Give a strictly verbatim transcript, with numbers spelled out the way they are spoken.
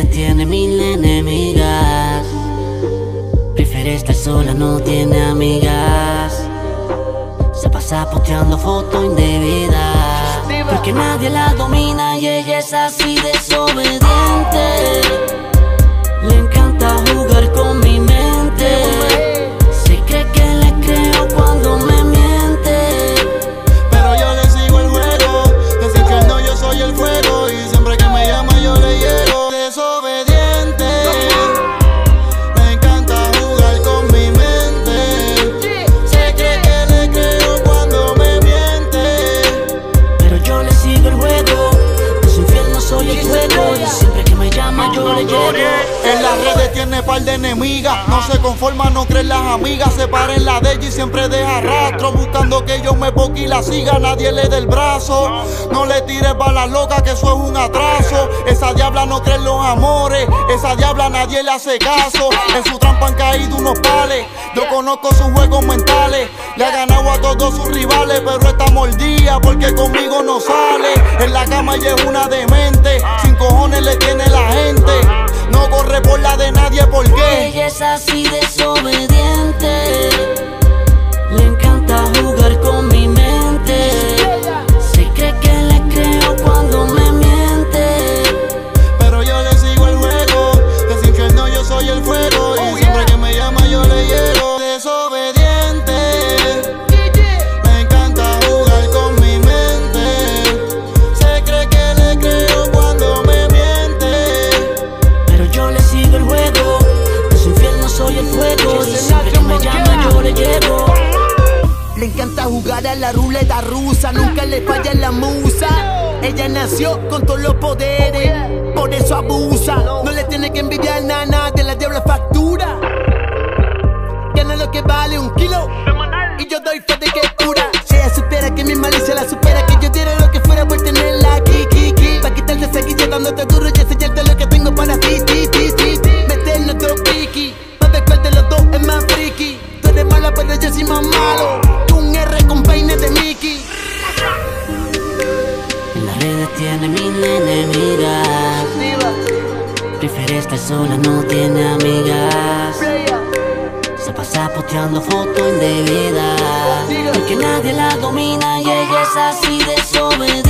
redes tiene mil enemigas. Prefiere estar sola, no tiene amigas. Se pasa posteando fotos indebidas, porque nadie la domina y ella es así desobediente. Le encanta jugar con mi mente. Se cree que le creo cuando me miente, pero yo le sigo el juego. Desde que no, yo soy el fuego, y siempre que me llama yo le llego. Desobediente, le encanta jugar con mi mente. Se cree que le creo cuando me miente, pero yo le sigo el juego. De su infierno soy el fuego, y siempre que me llama yo le llego. En las redes tiene par de enemigas, no se conforma, no creen las amigas. Se para en la de ella y siempre deja rastro, buscando que yo me boque y la siga. Nadie le dé el brazo, no le tires balas locas, que eso es un atraso. Esa diabla no cree en los amores, esa diabla nadie le hace caso. En su trampa han caído unos pales, yo conozco sus juegos mentales. Le ha ganado a todos sus rivales, pero está mordida porque conmigo no sale. En la cama ella es una demente, sin cojones le tiene la gente. No corre por la de nadie, ¿por qué? Ella es así desobediente. Le encanta jugar con mi mente. Se cree que le creo cuando me miente, pero yo le sigo el juego. De su infierno yo soy el fuego, y siempre que me llama yo le llego. Desobediente, me encanta jugar con mi mente. Se cree que le creo cuando me miente, pero yo le sigo el juego. De su infierno soy el fuego, y siempre que me llama yo le llego. Le encanta jugar a la ruleta rusa, nunca le falla la musa. Ella nació con todos los poderes, por eso abusa. No le tiene que envidiar nada, de la diabla factura. Gana lo que vale un kilo, y yo doy fe de que es pura. Si ella supiera que mi malicia la supera, que yo diera lo que fuera por tenerla aquí, aquí, aquí. Pa' quitarte esa guilla dándote duro y enseñarte lo que tengo para ti, ti, ti, ti, ti. Meternos dos piqui, pa' ver cuál de los dos es más friki. Tú eres mala, pero yo soy más malo. Con peines de Mickey. En las redes tiene mil enemigas. Prefiere estar sola, no tiene amigas. Se pasa posteando fotos indebidas, porque nadie la domina y ella es así desobediente.